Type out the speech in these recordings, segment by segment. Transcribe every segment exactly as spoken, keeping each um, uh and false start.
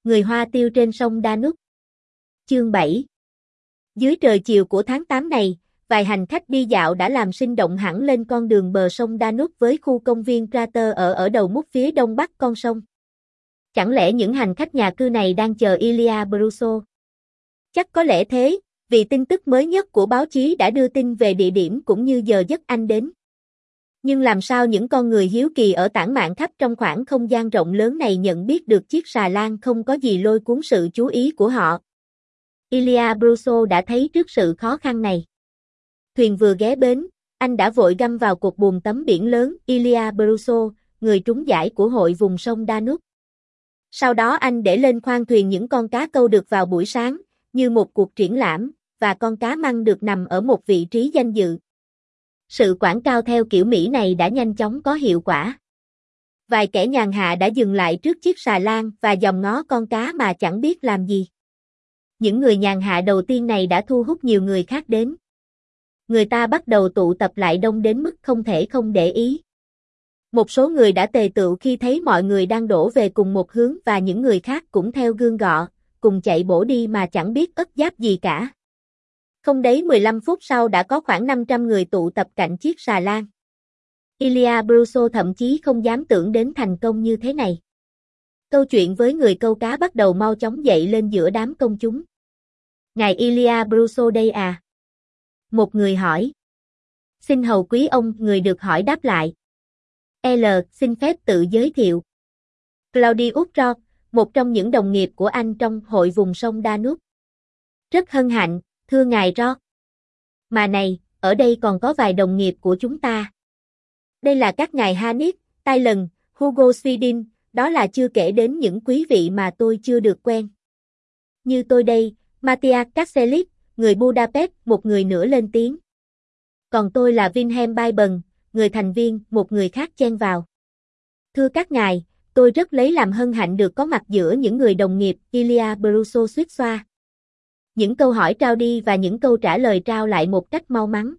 Người Hoa tiêu trên sông Danube. Chương bảy. Dưới trời chiều của tháng tám này, vài hành khách đi dạo đã làm sinh động hẳn lên con đường bờ sông Danube với khu công viên Prater ở ở đầu mút phía đông bắc con sông. Chẳng lẽ những hành khách nhà cư này đang chờ Ilia Brusso? Chắc có lẽ thế, vì tin tức mới nhất của báo chí đã đưa tin về địa điểm cũng như giờ giấc anh đến. Nhưng làm sao những con người hiếu kỳ ở tản mạn khắp trong khoảng không gian rộng lớn này nhận biết được chiếc xà lan không có gì lôi cuốn sự chú ý của họ? Ilia Brusso đã thấy trước sự khó khăn này. Thuyền vừa ghé bến, anh đã vội găm vào cột buồm tấm biển lớn Ilia Brusso, người trúng giải của hội vùng sông Danube. Sau đó anh để lên khoang thuyền những con cá câu được vào buổi sáng, như một cuộc triển lãm, và con cá măng được nằm ở một vị trí danh dự. Sự quảng cáo theo kiểu Mỹ này đã nhanh chóng có hiệu quả. Vài kẻ nhàn hạ đã dừng lại trước chiếc xà lan và dòm ngó con cá mà chẳng biết làm gì. Những người nhàn hạ đầu tiên này đã thu hút nhiều người khác đến. Người ta bắt đầu tụ tập lại đông đến mức không thể không để ý. Một số người đã tề tựu khi thấy mọi người đang đổ về cùng một hướng và những người khác cũng theo gương gọ, cùng chạy bổ đi mà chẳng biết ấp giáp gì cả. Không đấy mười lăm phút sau đã có khoảng năm trăm người tụ tập cạnh chiếc xà lan. Ilia Brusso thậm chí không dám tưởng đến thành công như thế này. Câu chuyện với người câu cá bắt đầu mau chóng dậy lên giữa đám công chúng. Ngài Ilia Brusso đây à? Một người hỏi. Xin hầu quý ông, người được hỏi đáp lại. L. Xin phép tự giới thiệu. Claudius Ro, một trong những đồng nghiệp của anh trong hội vùng sông Danube. Rất hân hạnh, thưa ngài Ro. Mà này, ở đây còn có vài đồng nghiệp của chúng ta. Đây là các ngài Hannes, Tylen, Hugo Sweden, đó là chưa kể đến những quý vị mà tôi chưa được quen. Như tôi đây, Matthias Katselit, người Budapest, một người nữa lên tiếng. Còn tôi là Wilhelm Beiben, người thành viên, một người khác chen vào. Thưa các ngài, tôi rất lấy làm hân hạnh được có mặt giữa những người đồng nghiệp, Ilia Brusso suýt xoa. Những câu hỏi trao đi và những câu trả lời trao lại một cách mau mắn.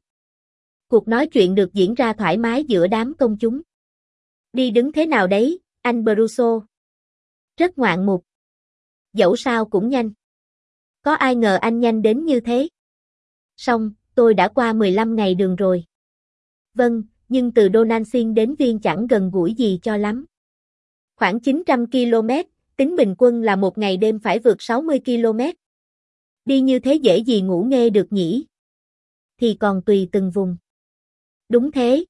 Cuộc nói chuyện được diễn ra thoải mái giữa đám công chúng. Đi đứng thế nào đấy, anh Brusso? Rất ngoạn mục. Dẫu sao cũng nhanh. Có ai ngờ anh nhanh đến như thế? Xong, tôi đã qua mười lăm ngày đường rồi. Vâng, nhưng từ Donaueschingen đến Viên chẳng gần gũi gì cho lắm. Khoảng chín trăm ki lô mét, tính bình quân là một ngày đêm phải vượt sáu mươi ki lô mét. Đi như thế dễ gì ngủ nghê được nhỉ? Thì còn tùy từng vùng. Đúng thế.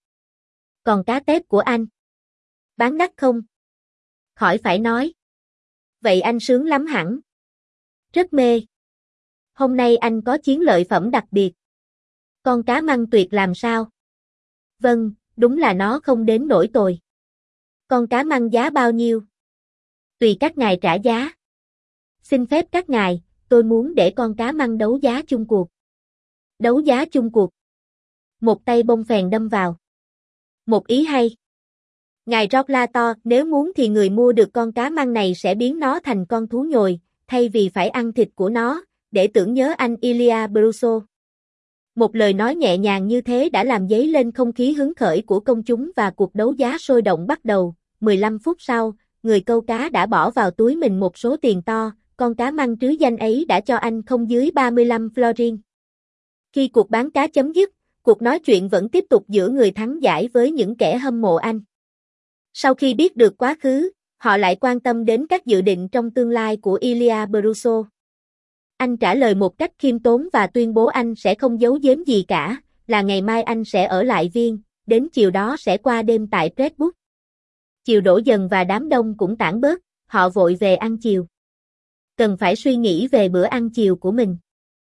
Còn cá tép của anh? Bán đắt không? Khỏi phải nói. Vậy anh sướng lắm hẳn. Rất mê. Hôm nay anh có chiến lợi phẩm đặc biệt. Con cá măng tuyệt làm sao? Vâng, đúng là nó không đến nỗi tồi. Con cá măng giá bao nhiêu? Tùy các ngài trả giá. Xin phép các ngài, tôi muốn để con cá măng đấu giá chung cuộc. Đấu giá chung cuộc. Một tay bông phèn đâm vào. Một ý hay. Ngài George la to, nếu muốn thì người mua được con cá măng này sẽ biến nó thành con thú nhồi, thay vì phải ăn thịt của nó, để tưởng nhớ anh Ilia Brusso. Một lời nói nhẹ nhàng như thế đã làm dấy lên không khí hứng khởi của công chúng và cuộc đấu giá sôi động bắt đầu. mười lăm phút sau, người câu cá đã bỏ vào túi mình một số tiền to, con cá măng trứ danh ấy đã cho anh không dưới ba mươi lăm florin. Khi cuộc bán cá chấm dứt, cuộc nói chuyện vẫn tiếp tục giữa người thắng giải với những kẻ hâm mộ anh. Sau khi biết được quá khứ, họ lại quan tâm đến các dự định trong tương lai của Ilia Brusso. Anh trả lời một cách khiêm tốn và tuyên bố anh sẽ không giấu giếm gì cả, là ngày mai anh sẽ ở lại Viên, đến chiều đó sẽ qua đêm tại Pressburg. Chiều đổ dần và đám đông cũng tản bớt, họ vội về ăn chiều. Cần phải suy nghĩ về bữa ăn chiều của mình.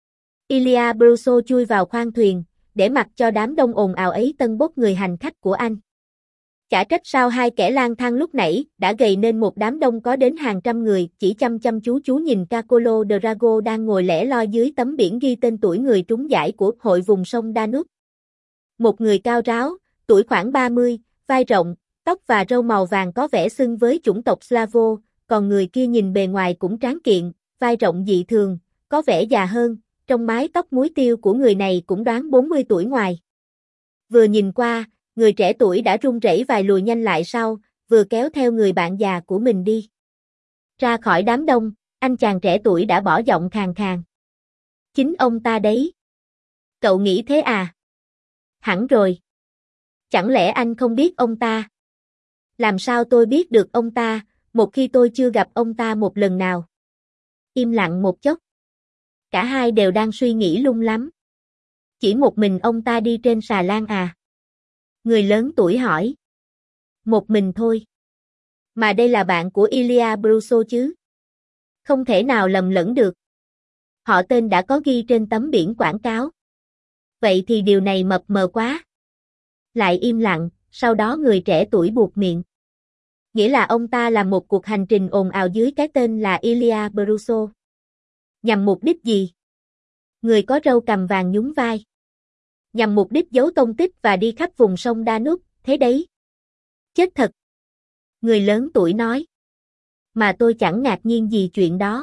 Ilia Brusso chui vào khoang thuyền, để mặc cho đám đông ồn ào ấy tân bốc người hành khách của anh. Chả trách sao hai kẻ lang thang lúc nãy đã gầy nên một đám đông có đến hàng trăm người chỉ chăm chăm chú chú nhìn Cacolo Drago đang ngồi lẻ loi dưới tấm biển ghi tên tuổi người trúng giải của hội vùng sông Danube. Một người cao ráo, tuổi khoảng ba mươi, vai rộng, tóc và râu màu vàng có vẻ xưng với chủng tộc Slavo, còn người kia nhìn bề ngoài cũng tráng kiện, vai rộng dị thường, có vẻ già hơn, trong mái tóc muối tiêu của người này cũng đoán bốn mươi tuổi ngoài. Vừa nhìn qua, người trẻ tuổi đã run rẩy vài lùi nhanh lại sau, vừa kéo theo người bạn già của mình đi. Ra khỏi đám đông, Anh chàng trẻ tuổi đã bỏ giọng khàn khàn. Chính ông ta đấy. Cậu nghĩ thế à? Hẳn rồi. Chẳng lẽ anh không biết ông ta? Làm sao tôi biết được ông ta, một khi tôi chưa gặp ông ta một lần nào? Im lặng một chốc. Cả hai đều đang suy nghĩ lung lắm. Chỉ một mình ông ta đi trên xà lan à? Người lớn tuổi hỏi. Một mình thôi. Mà đây là bạn của Ilya Bruso chứ? Không thể nào lầm lẫn được. Họ tên đã có ghi trên tấm biển quảng cáo. Vậy thì điều này mập mờ quá. Lại im lặng, sau đó người trẻ tuổi buột miệng. Nghĩa là ông ta làm một cuộc hành trình ồn ào dưới cái tên là Ilya Bruso. Nhằm mục đích gì? Người có râu cằm vàng nhún vai. Nhằm mục đích giấu tông tích và đi khắp vùng sông Danube, thế đấy. Chết thật. Người lớn tuổi nói. Mà tôi chẳng ngạc nhiên gì chuyện đó.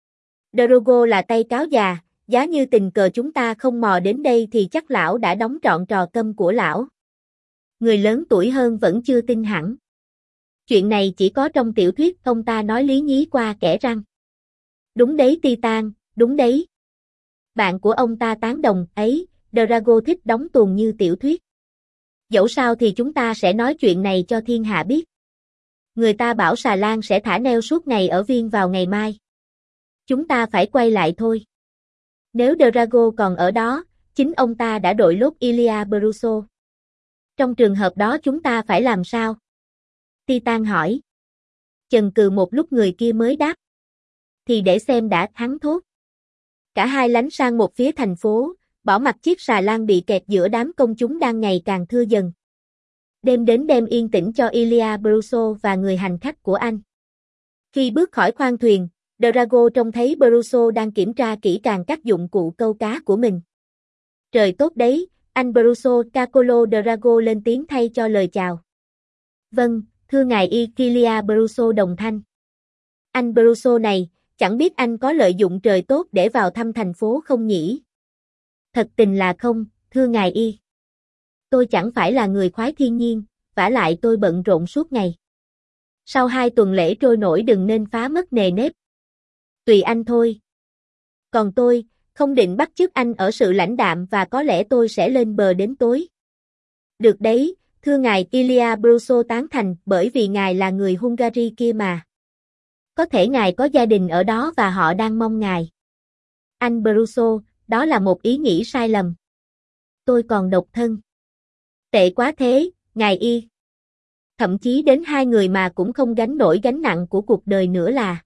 Drogo là tay cáo già, giá như tình cờ chúng ta không mò đến đây thì chắc lão đã đóng trọn trò câm của lão. Người lớn tuổi hơn vẫn chưa tin hẳn. Chuyện này chỉ có trong tiểu thuyết, ông ta nói lý nhí qua kẽ răng. Đúng đấy Titan, đúng đấy. Bạn của ông ta tán đồng, ấy, Drago thích đóng tuồng như tiểu thuyết. Dẫu sao thì chúng ta sẽ nói chuyện này cho thiên hạ biết. Người ta bảo xà lan sẽ thả neo suốt ngày ở Viên vào ngày mai. Chúng ta phải quay lại thôi. Nếu Drago còn ở đó, chính ông ta đã đội lốt Ilya Bruso. Trong trường hợp đó chúng ta phải làm sao? Titan hỏi. Chần chừ một lúc người kia mới đáp. Thì để xem đã, hắn thốt. Cả hai lánh sang một phía thành phố, bỏ mặc chiếc xà lan bị kẹt giữa đám công chúng đang ngày càng thưa dần. Đêm đến đêm yên tĩnh cho Ilya Bruso và người hành khách của anh. Khi bước khỏi khoang thuyền, Drago trông thấy Bruso đang kiểm tra kỹ càng các dụng cụ câu cá của mình. Trời tốt đấy, anh Bruso. Cacolo Drago lên tiếng thay cho lời chào. Vâng, thưa ngài Ilya Bruso đồng thanh. Anh Bruso này, chẳng biết anh có lợi dụng trời tốt để vào thăm thành phố không nhỉ? Thật tình là không, thưa ngài Y. Tôi chẳng phải là người khoái thiên nhiên, vả lại tôi bận rộn suốt ngày. Sau hai tuần lễ trôi nổi đừng nên phá mất nề nếp. Tùy anh thôi. Còn tôi, không định bắt chước anh ở sự lãnh đạm và có lẽ tôi sẽ lên bờ đến tối. Được đấy, thưa ngài Ilya Bruso tán thành, bởi vì ngài là người Hungary kia mà. Có thể ngài có gia đình ở đó và họ đang mong ngài. Anh Bruso, đó là một ý nghĩ sai lầm. Tôi còn độc thân. Tệ quá thế, ngài Y. Thậm chí đến hai người mà cũng không gánh nổi gánh nặng của cuộc đời nữa là.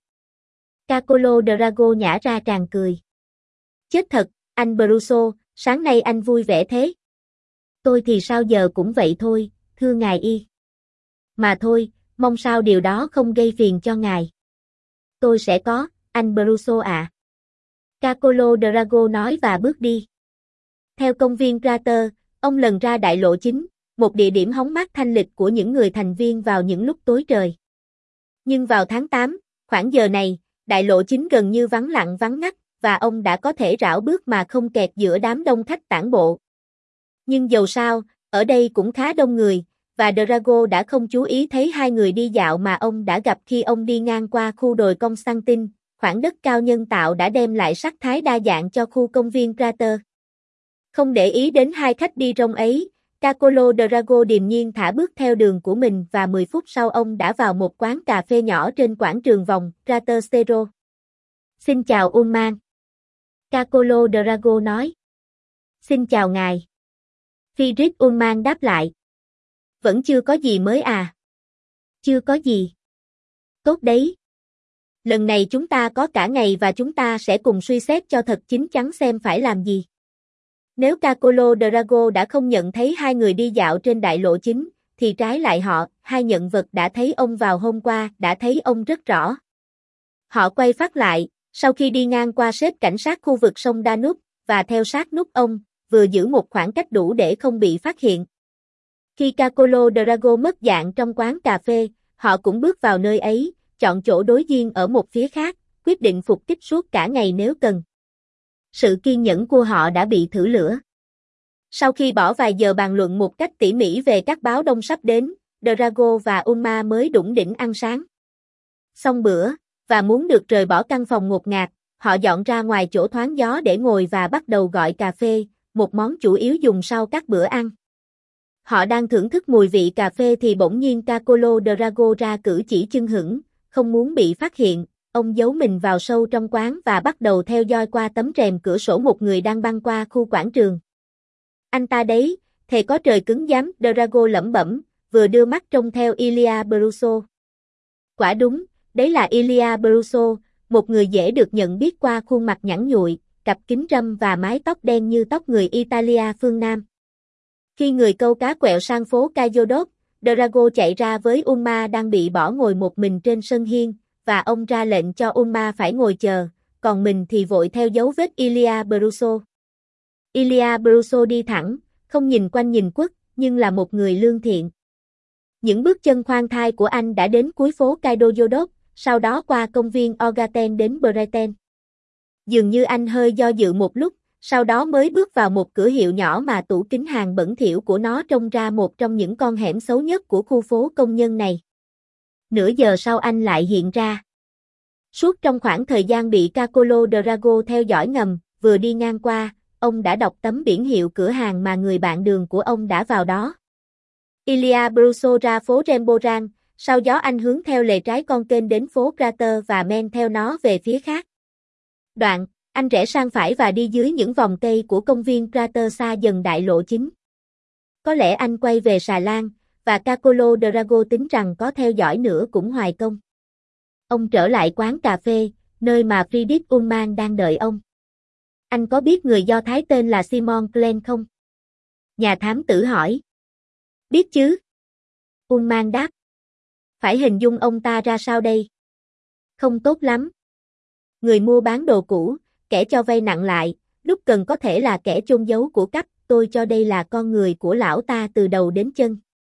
Cacolo Drago nhả ra tràn cười. Chết thật, anh Bruso, sáng nay anh vui vẻ thế. Tôi thì sao giờ cũng vậy thôi, thưa ngài Y. Mà thôi, mong sao điều đó không gây phiền cho ngài. Tôi sẽ có, anh Bruso ạ. À. Cacolo Drago nói và bước đi. Theo công viên Crater, ông lần ra đại lộ chính, một địa điểm hóng mát thanh lịch của những người thành viên vào những lúc tối trời. Nhưng vào tháng tám, khoảng giờ này, đại lộ chính gần như vắng lặng vắng ngắt, và ông đã có thể rảo bước mà không kẹt giữa đám đông khách tản bộ. Nhưng dầu sao, ở đây cũng khá đông người, và Drago đã không chú ý thấy hai người đi dạo mà ông đã gặp khi ông đi ngang qua khu đồi Constantine, khoảng đất cao nhân tạo đã đem lại sắc thái đa dạng cho khu công viên Crater. Không để ý đến hai khách đi rong ấy, Cacolo Drago điềm nhiên thả bước theo đường của mình và mười phút sau ông đã vào một quán cà phê nhỏ trên quảng trường vòng Crater Zero. Xin chào Ullman. Cacolo Drago nói. Xin chào ngài. Friedrich Ullman đáp lại. Vẫn chưa có gì mới à? Chưa có gì. Tốt đấy. Lần này chúng ta có cả ngày và chúng ta sẽ cùng suy xét cho thật chín chắn xem phải làm gì. Nếu Cacolo Drago đã không nhận thấy hai người đi dạo trên đại lộ chính, thì trái lại họ, hai nhân vật đã thấy ông vào hôm qua, đã thấy ông rất rõ. Họ quay phát lại, sau khi đi ngang qua xếp cảnh sát khu vực sông Danube, và theo sát nút ông, vừa giữ một khoảng cách đủ để không bị phát hiện. Khi Cacolo Drago mất dạng trong quán cà phê, họ cũng bước vào nơi ấy, chọn chỗ đối diện ở một phía khác, quyết định phục kích suốt cả ngày nếu cần. Sự kiên nhẫn của họ đã bị thử lửa. Sau khi bỏ vài giờ bàn luận một cách tỉ mỉ về các báo đông sắp đến, Drago và Ulma mới đủng đỉnh ăn sáng. Xong bữa, và muốn được rời bỏ căn phòng ngột ngạt, họ dọn ra ngoài chỗ thoáng gió để ngồi và bắt đầu gọi cà phê, một món chủ yếu dùng sau các bữa ăn. Họ đang thưởng thức mùi vị cà phê thì bỗng nhiên Carlo Drago ra cử chỉ chưng hửng, không muốn bị phát hiện, ông giấu mình vào sâu trong quán và bắt đầu theo dõi qua tấm rèm cửa sổ một người đang băng qua khu quảng trường. Anh ta đấy, thề có trời cứng rắn, Drago lẩm bẩm, vừa đưa mắt trông theo Ilia Bruso. Quả đúng, đấy là Ilia Bruso, một người dễ được nhận biết qua khuôn mặt nhẵn nhụi, cặp kính râm và mái tóc đen như tóc người Italia phương Nam. Khi người câu cá quẹo sang phố Cayodot, Drago chạy ra với Uma đang bị bỏ ngồi một mình trên sân hiên, và ông ra lệnh cho Uma phải ngồi chờ, còn mình thì vội theo dấu vết Ilia Bruso. Ilia Bruso đi thẳng, không nhìn quanh nhìn quất, nhưng là một người lương thiện. Những bước chân khoan thai của anh đã đến cuối phố Cayodot, sau đó qua công viên Ogaten đến Brighton. Dường như anh hơi do dự một lúc, sau đó mới bước vào một cửa hiệu nhỏ mà tủ kính hàng bẩn thỉu của nó trông ra một trong những con hẻm xấu nhất của khu phố công nhân này. Nửa giờ sau anh lại hiện ra. Suốt trong khoảng thời gian bị Carlo Drago theo dõi ngầm, vừa đi ngang qua, ông đã đọc tấm biển hiệu cửa hàng mà người bạn đường của ông đã vào đó. Ilia Bruso ra phố Remboran, sau gió anh hướng theo lề trái con kênh đến phố Crater và men theo nó về phía khác. Đoạn, anh rẽ sang phải và đi dưới những vòng cây của công viên Crater xa dần đại lộ chính. Có lẽ anh quay về xà lan, và Carlo Drago tính rằng có theo dõi nữa cũng hoài công. Ông trở lại quán cà phê, nơi mà Friedrich Ullmann đang đợi ông. Anh có biết người Do Thái tên là Simon Klein không? Nhà thám tử hỏi. Biết chứ? Ullmann đáp. Phải hình dung ông ta ra sao đây? Không tốt lắm. Người mua bán đồ cũ, kẻ cho vay nặng lại, lúc cần có thể là kẻ chôn giấu của cắp, tôi cho đây là con người của lão ta từ đầu đến chân.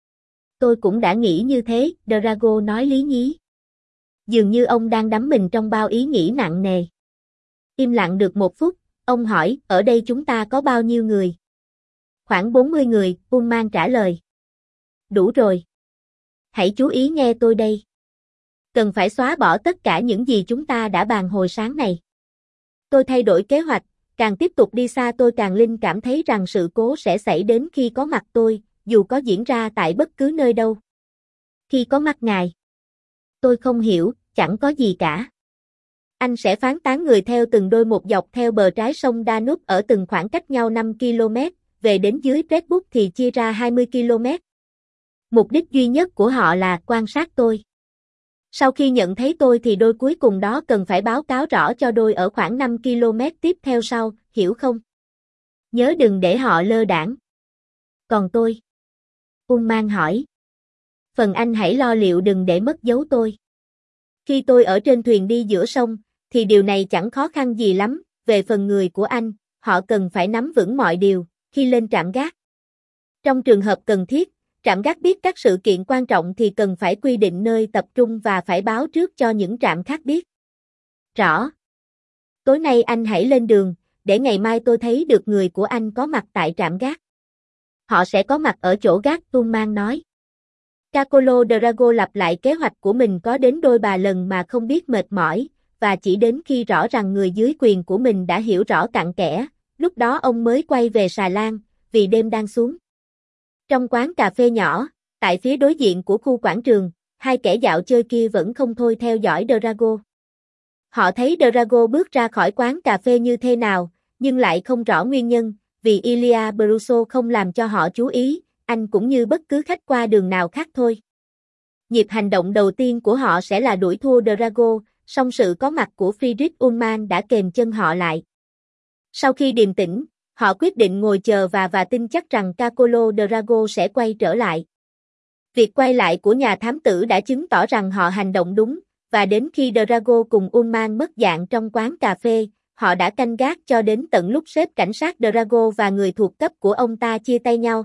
Tôi cũng đã nghĩ như thế, Drago nói lý nhí. Dường như ông đang đắm mình trong bao ý nghĩ nặng nề. Im lặng được một phút, ông hỏi, ở đây chúng ta có bao nhiêu người? Khoảng bốn mươi người, Ullmann trả lời. Đủ rồi. Hãy chú ý nghe tôi đây. Cần phải xóa bỏ tất cả những gì chúng ta đã bàn hồi sáng này. Tôi thay đổi kế hoạch, càng tiếp tục đi xa tôi càng linh cảm thấy rằng sự cố sẽ xảy đến khi có mặt tôi, dù có diễn ra tại bất cứ nơi đâu. Khi có mặt ngài. Tôi không hiểu, chẳng có gì cả. Anh sẽ phán tán người theo từng đôi một dọc theo bờ trái sông Danube ở từng khoảng cách nhau năm ki lô mét, về đến dưới Pressburg thì chia ra hai mươi ki lô mét. Mục đích duy nhất của họ là quan sát tôi. Sau khi nhận thấy tôi thì đôi cuối cùng đó cần phải báo cáo rõ cho đôi ở khoảng năm ki lô mét tiếp theo sau, hiểu không? Nhớ đừng để họ lơ đãng. Còn tôi? Ullmann hỏi. Phần anh hãy lo liệu đừng để mất dấu tôi. Khi tôi ở trên thuyền đi giữa sông, thì điều này chẳng khó khăn gì lắm, về phần người của anh, họ cần phải nắm vững mọi điều, khi lên trạm gác. Trong trường hợp cần thiết, trạm gác biết các sự kiện quan trọng thì cần phải quy định nơi tập trung và phải báo trước cho những trạm khác biết. Rõ. Tối nay anh hãy lên đường, để ngày mai tôi thấy được người của anh có mặt tại trạm gác. Họ sẽ có mặt ở chỗ gác, Ullmann nói. Carlo Drago lặp lại kế hoạch của mình có đến đôi ba lần mà không biết mệt mỏi, và chỉ đến khi rõ rằng người dưới quyền của mình đã hiểu rõ cặn kẽ, lúc đó ông mới quay về xà lan, vì đêm đang xuống. Trong quán cà phê nhỏ, tại phía đối diện của khu quảng trường, hai kẻ dạo chơi kia vẫn không thôi theo dõi Drago. Họ thấy Drago bước ra khỏi quán cà phê như thế nào, nhưng lại không rõ nguyên nhân, vì Ilia Bruso không làm cho họ chú ý, anh cũng như bất cứ khách qua đường nào khác thôi. Nhịp hành động đầu tiên của họ sẽ là đuổi thua Drago, song sự có mặt của Friedrich Ullmann đã kềm chân họ lại. Sau khi điềm tĩnh, họ quyết định ngồi chờ và và tin chắc rằng Carlo Drago sẽ quay trở lại. Việc quay lại của nhà thám tử đã chứng tỏ rằng họ hành động đúng, và đến khi Drago cùng Ullmann mất dạng trong quán cà phê, họ đã canh gác cho đến tận lúc sếp cảnh sát Drago và người thuộc cấp của ông ta chia tay nhau.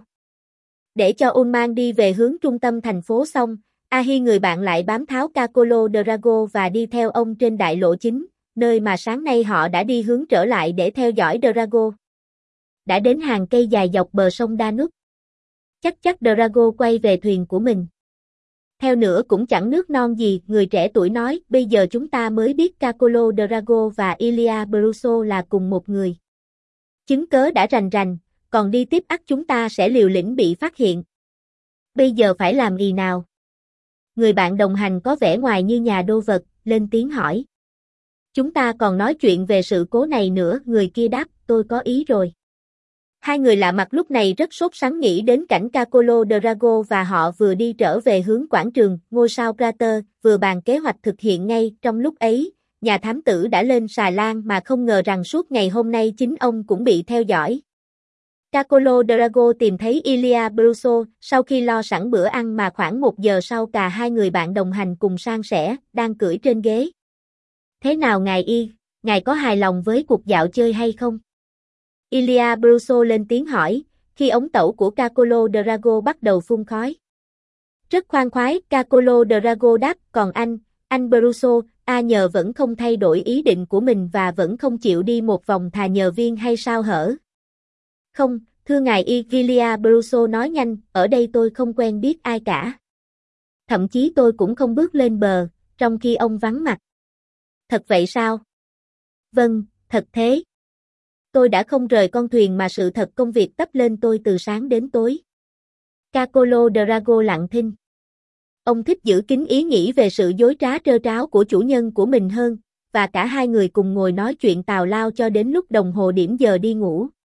Để cho Ullmann đi về hướng trung tâm thành phố xong, Ahi người bạn lại bám tháo Carlo Drago và đi theo ông trên đại lộ chính, nơi mà sáng nay họ đã đi hướng trở lại để theo dõi Drago. Đã đến hàng cây dài dọc bờ sông Danube. Chắc chắc Drago quay về thuyền của mình. Theo nữa cũng chẳng nước non gì, người trẻ tuổi nói, bây giờ chúng ta mới biết Carcolo Drago và Ilia Bruso là cùng một người. Chứng cớ đã rành rành, còn đi tiếp ắt chúng ta sẽ liều lĩnh bị phát hiện. Bây giờ phải làm gì nào? Người bạn đồng hành có vẻ ngoài như nhà đô vật, lên tiếng hỏi. Chúng ta còn nói chuyện về sự cố này nữa, người kia đáp, tôi có ý rồi. Hai người lạ mặt lúc này rất sốt sắng nghĩ đến cảnh Carcolo Drago và họ vừa đi trở về hướng quảng trường, ngôi sao Crater, vừa bàn kế hoạch thực hiện ngay. Trong lúc ấy, nhà thám tử đã lên xà lan mà không ngờ rằng suốt ngày hôm nay chính ông cũng bị theo dõi. Carcolo Drago tìm thấy Ilia Bruso, sau khi lo sẵn bữa ăn mà khoảng một giờ sau cả hai người bạn đồng hành cùng san sẻ, đang cưỡi trên ghế. Thế nào ngài Y, ngài có hài lòng với cuộc dạo chơi hay không? Ilia Bruso lên tiếng hỏi, khi ống tẩu của Carcolo Drago bắt đầu phun khói. Rất khoan khoái, Carcolo Drago đáp, còn anh, anh Bruso, a nhờ vẫn không thay đổi ý định của mình và vẫn không chịu đi một vòng thà nhờ viên hay sao hở? Không, thưa ngài Ilia Bruso nói nhanh, ở đây tôi không quen biết ai cả. Thậm chí tôi cũng không bước lên bờ, trong khi ông vắng mặt. Thật vậy sao? Vâng, thật thế. Tôi đã không rời con thuyền mà sự thật công việc tấp lên tôi từ sáng đến tối. Carcolo Drago lặng thinh. Ông thích giữ kín ý nghĩ về sự dối trá trơ tráo của chủ nhân của mình hơn, và cả hai người cùng ngồi nói chuyện tào lao cho đến lúc đồng hồ điểm giờ đi ngủ.